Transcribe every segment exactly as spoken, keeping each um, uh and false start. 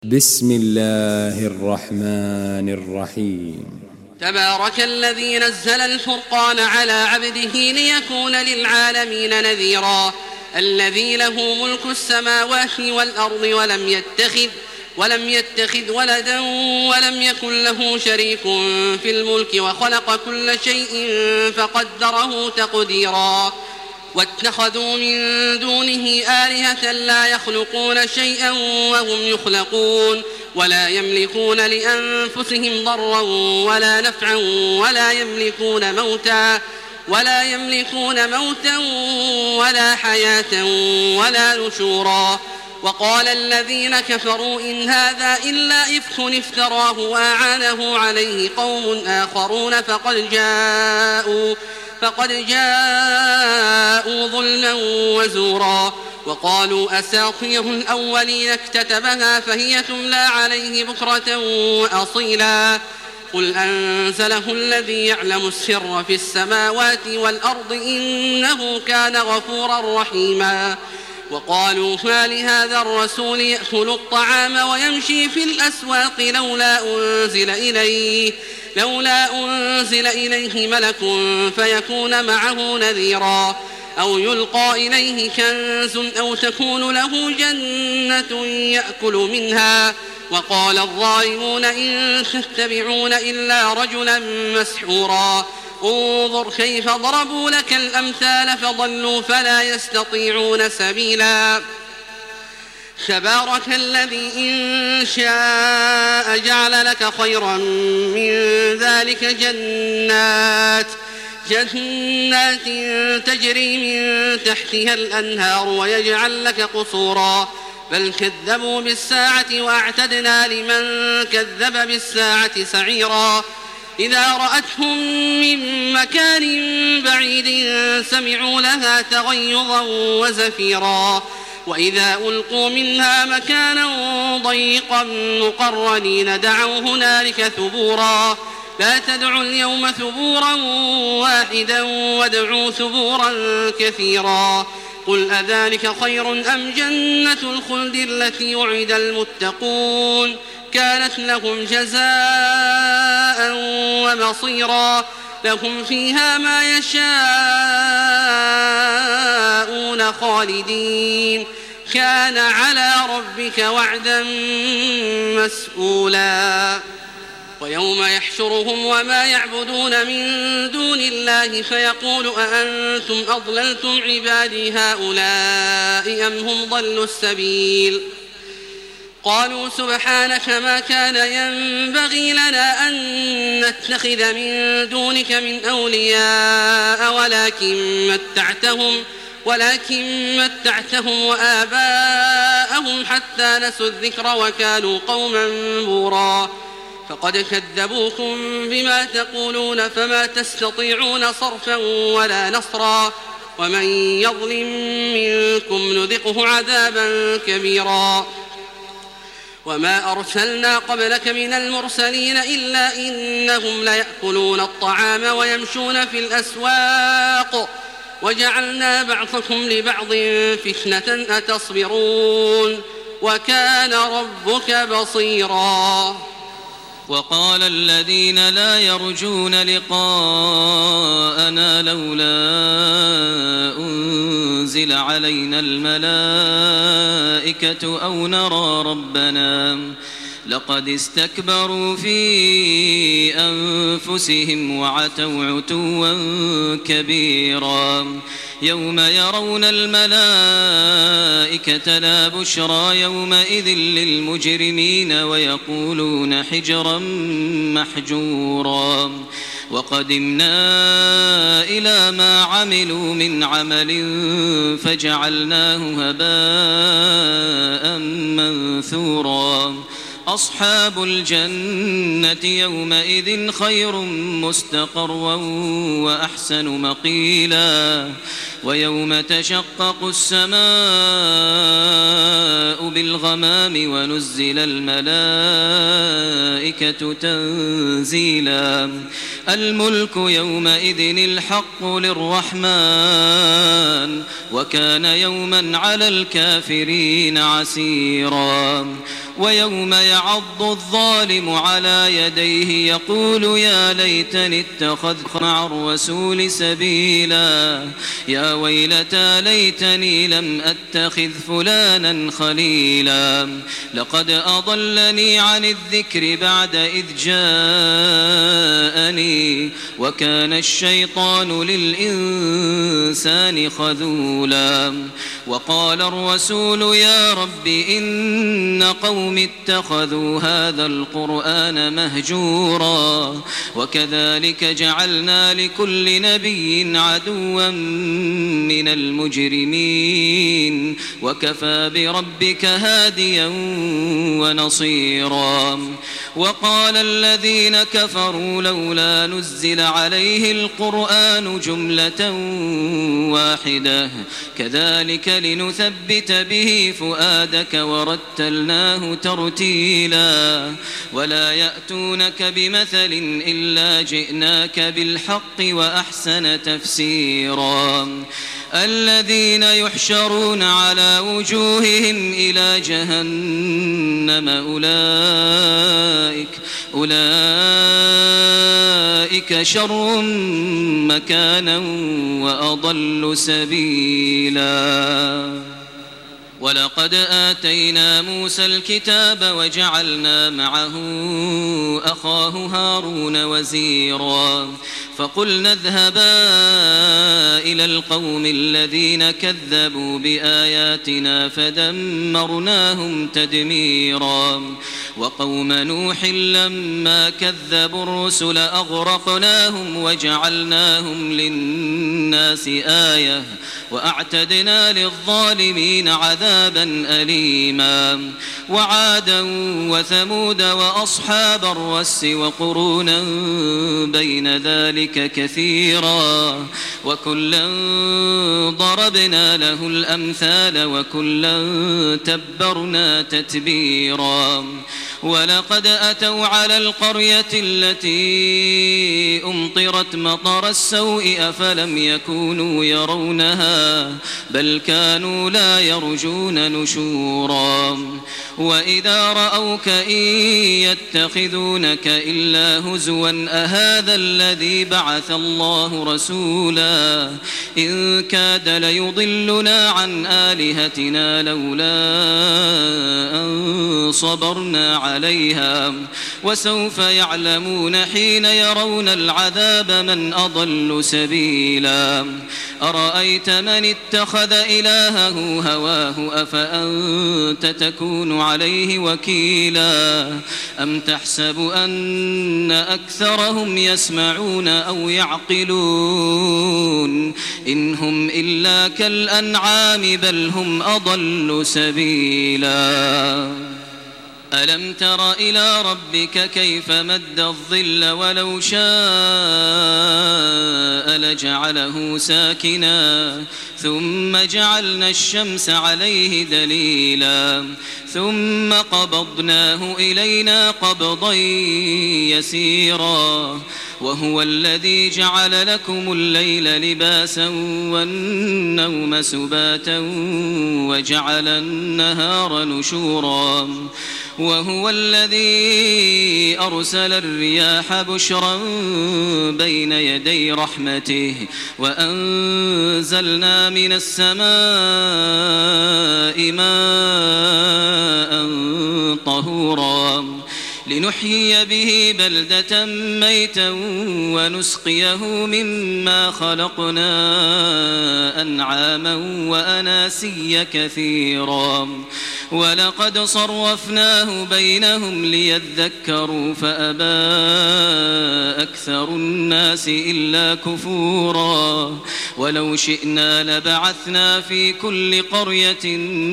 بسم الله الرحمن الرحيم. تبارك الذي نزل الفرقان على عبده ليكون للعالمين نذيرا. الذي له ملك السماوات والأرض ولم يتخذ ولم يتخذ ولدا ولم يكن له شريك في الملك وخلق كل شيء فقدره تقديرا. واتخذوا من دونه آلهة لا يخلقون شيئا وهم يخلقون ولا يملكون لأنفسهم ضرا ولا نفعا ولا يملكون موتا ولا يملكون موتا ولا حياة ولا نشورا. وقال الذين كفروا إن هذا إلا إفك افتراه وأعانه عليه قوم آخرون فقد جاءوا فقد جاءوا ظلما وزورا. وقالوا أساطير الأولين اكتتبها فهي تملى عليه بكرة وأصيلا. قل أنزله الذي يعلم السر في السماوات والأرض إنه كان غفورا رحيما. وقالوا ما لهذا الرسول يأكل الطعام ويمشي في الأسواق لولا أنزل إليه لولا أنزل إليه ملك فيكون معه نذيرا أو يلقى إليه كنز أو تكون له جنة يأكل منها. وقال الظالمون إن تتبعون إلا رجلا مسحورا. انظر كيف ضربوا لك الأمثال فضلوا فلا يستطيعون سبيلا. تبارك الذي إن شاء جعل لك خيرا من ذلك جنات جنات تجري من تحتها الأنهار ويجعل لك قصورا. بل كذبوا بالساعة وأعتدنا لمن كذب بالساعة سعيرا. إذا رأتهم من مكان بعيد سمعوا لها تغيظا وزفيرا. وإذا ألقوا منها مكانا ضيقا مقرنين دعوا هنالك ثبورا. لا تدعوا اليوم ثبورا واحدا وادعوا ثبورا كثيرا. قل أذلك خير أم جنة الخلد التي وعد المتقون كانت لهم جزاء ومصيرا. لهم فيها ما يشاءون خالدين كان على ربك وعدا مسئولا. ويوم يحشرهم وما يعبدون من دون الله فيقول أأنتم أضللتم عبادي هؤلاء أم هم ضلوا السبيل. قالوا سبحانك ما كان ينبغي لنا أن نتخذ من دونك من أولياء ولكن متعتهم ولكن متعتهم وآباءهم حتى نسوا الذكر وكانوا قوما بورا. فقد كذبوكم بما تقولون فما تستطيعون صرفا ولا نصرا. ومن يظلم منكم نذقه عذابا كبيرا. وما أرسلنا قبلك من المرسلين إلا إنهم ليأكلون الطعام ويمشون في الأسواق وجعلنا بعضكم لبعض فتنة أتصبرون وكان ربك بصيرا. وقال الذين لا يرجون لقاءنا لولا أنزل علينا الملائكة أو نرى ربنا لقد استكبروا في أنفسهم وعتوا عتوا كبيرا. يوم يرون الملائكة لا بشرى يومئذ للمجرمين ويقولون حجرا محجورا. وقدمنا إلى ما عملوا من عمل فجعلناه هباء منثورا. أصحاب الجنة يومئذ خير مستقرا وأحسن مقيلا. ويوم تشقق السماء بالغمام ونزل الملائكة تنزيلا. الملك يومئذ الحق للرحمن وكان يوما على الكافرين عسيرا. ويوم يعض الظالم على يديه يقول يا ليتني اتخذت مع الرسول سبيلا يا ويلتى ليتني لم أتخذ فلانا خليلا لقد أضلني عن الذكر بعد إذ جاءني وكان الشيطان للإنسان خذولا وقال الرسول يا رب إن قوم اتخذوا هذا القرآن مهجورا وكذلك جعلنا لكل نبي عدوا من المجرمين وكفى بربك هاديا ونصيرا وقال الذين كفروا لولا نزل عليه القرآن جملة واحدة كذلك لنثبت به فؤادك ورتلناه ترتيلا ولا يأتونك بمثل إلا جئناك بالحق وأحسن تفسيرا الذين يحشرون على وجوههم إلى جهنم أولئك أولئك شر مكانا وأضل سبيلا ولقد آتينا موسى الكتاب وجعلنا معه أخاه هارون وزيرا فقلنا اذهبا إلى القوم الذين كذبوا بآياتنا فدمرناهم تدميرا وقوم نوح لما كذبوا الرسل أغرقناهم وجعلناهم للناس آية وأعتدنا للظالمين عذابا أليما وعادا وثمود وأصحاب الرس وقرونا بين ذلك كثيرا وكلا ضربنا له الأمثال وكلا تبرنا تتبيرا ولقد أتوا على القرية التي أمطرت مطر السوء أفلم يكونوا يرونها بل كانوا لا يرجون نشورا وإذا رأوك إن يتخذونك إلا هزوا أهذا الذي بعث الله رسولا إن كاد ليضلنا عن آلهتنا لولا أن صبرنا عليها وسوف يعلمون حين يرون العذاب من أضل سبيلا أرأيت من اتخذ إلهه هواه أفأنت تكون عليه وكيلا أم تحسب أن أكثرهم يسمعون أو يعقلون إن هم إلا كالأنعام بل هم أضل سبيلا ألم تر إلى ربك كيف مد الظل ولو شاء لجعله ساكنا ثم جعلنا الشمس عليه دليلا ثم قبضناه إلينا قبضا يسيرا وهو الذي جعل لكم الليل لباسا والنوم سباتا وجعل النهار نشورا وهو الذي أرسل الرياح بشرا بين يدي رحمته وأنزلنا من السماء ماء طهورا لنحيي به بلدة ميتا ونسقيه مما خلقنا أنعاما وأناسيا كثيرا ولقد صرفناه بينهم ليذكروا فأبى أكثر الناس إلا كفورا ولو شئنا لبعثنا في كل قرية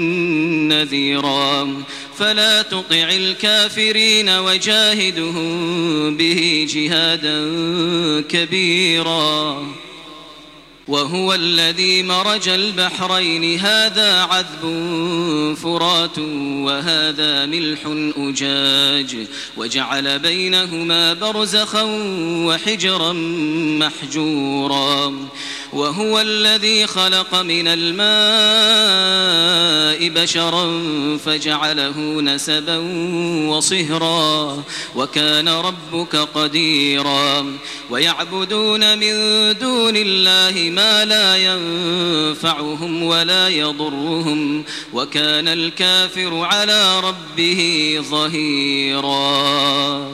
نذيرا فلا تطع الكافرين وجاهدهم به جهادا كبيرا وهو الذي مرج البحرين هذا عذب فرات وهذا ملح أجاج وجعل بينهما برزخا وحجرا محجورا وهو الذي خلق من الماء بشرا فجعله نسبا وصهرا وكان ربك قديرا ويعبدون من دون الله ما لا ينفعهم ولا يضرهم وكان الكافر على ربه ظهيرا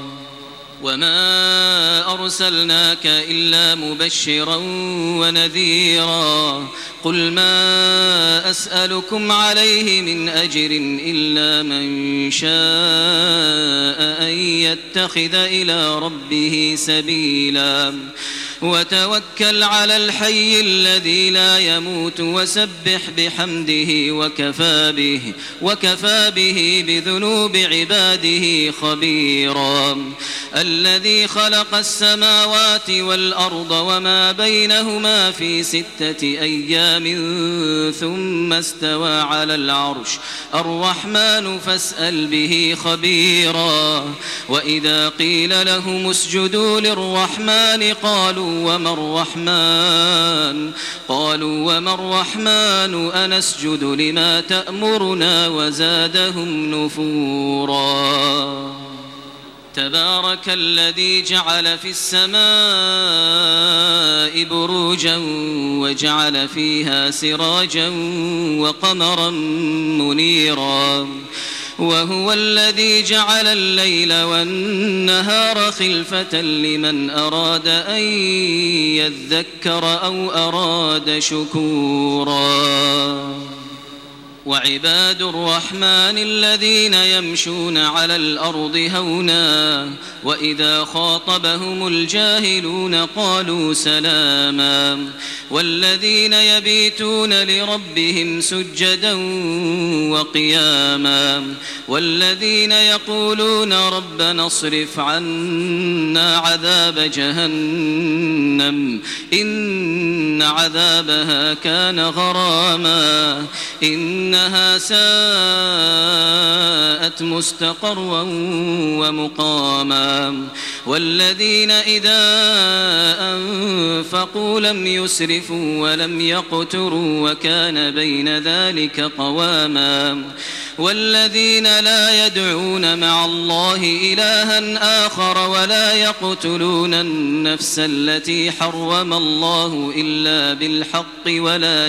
وما أرسلناك إلا مبشرا ونذيرا قل ما أسألكم عليه من أجر إلا من شاء أن يتخذ إلى ربه سبيلا وتوكل على الحي الذي لا يموت وسبح بحمده وكفى به, وكفى به بذنوب عباده خبيرا الذي خلق السماوات والأرض وما بينهما في ستة أيام ثم استوى على العرش الرحمن فاسأل به خبيرا وإذا قيل لهم اسجدوا للرحمن قالوا وما الرحمن قالوا وما الرحمن أنسجد لما تأمرنا وزادهم نفورا تبارك الذي جعل في السماء بروجا وجعل فيها سراجا وقمرا منيرا وهو الذي جعل الليل والنهار خلفة لمن أراد أن يذكر أو أراد شكورا وعباد الرحمن الذين يمشون على الأرض هونا وإذا خاطبهم الجاهلون قالوا سلاما والذين يبيتون لربهم سجدا وقياما والذين يقولون ربنا اصرف عنا عذاب جهنم إن عذابها كان غراما إنها ساءت مستقرا ومقاما والذين إذا أنفقوا لم يسرفوا ولم يقتروا وكان بين ذلك قواما والذين لا يدعون مع الله إلها آخر ولا يقتلون النفس التي حرم الله إلا بالحق ولا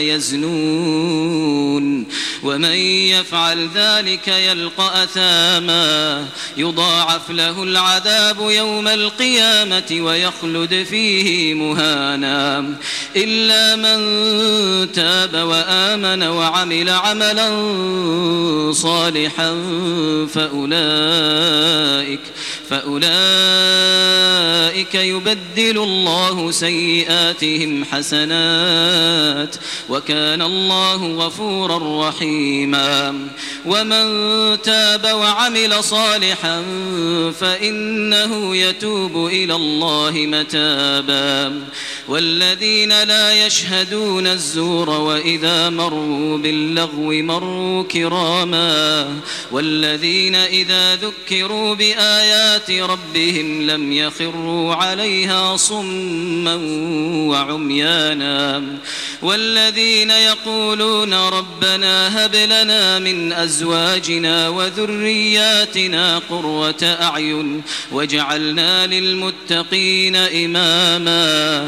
يزنون ومن يفعل ذلك يلقى أثاما يضاعف له العذاب يوم القيامة ويخلد فيه مهانا إلا من تاب وآمن وعمل عملا صالحا فأولئك فأولئك يبدل الله سيئاتهم حسنات وكان الله غفورا رحيما ومن تاب وعمل صالحا فإنه يتوب إلى الله متابا والذين لا يشهدون الزور وإذا مروا باللغو مروا كراما والذين إذا ذكروا بآيات ربهم لم يخروا عليها صما وعميانا والذين يقولون ربنا هب لنا من أزواجنا وذرياتنا قرة أعين واجعلنا للمتقين إماما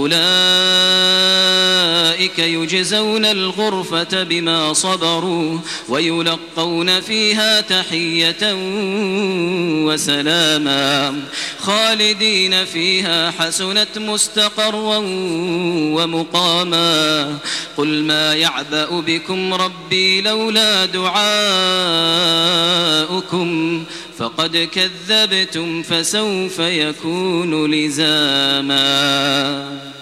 أولئك يجزون الغرفة بما صبروا ويلقون فيها تحية وسلاما خالدين فيها حسنت مستقرا ومقاما قل ما يعبأ بكم ربي لولا دعاؤكم فقد كذبتم فسوف يكون لزاما.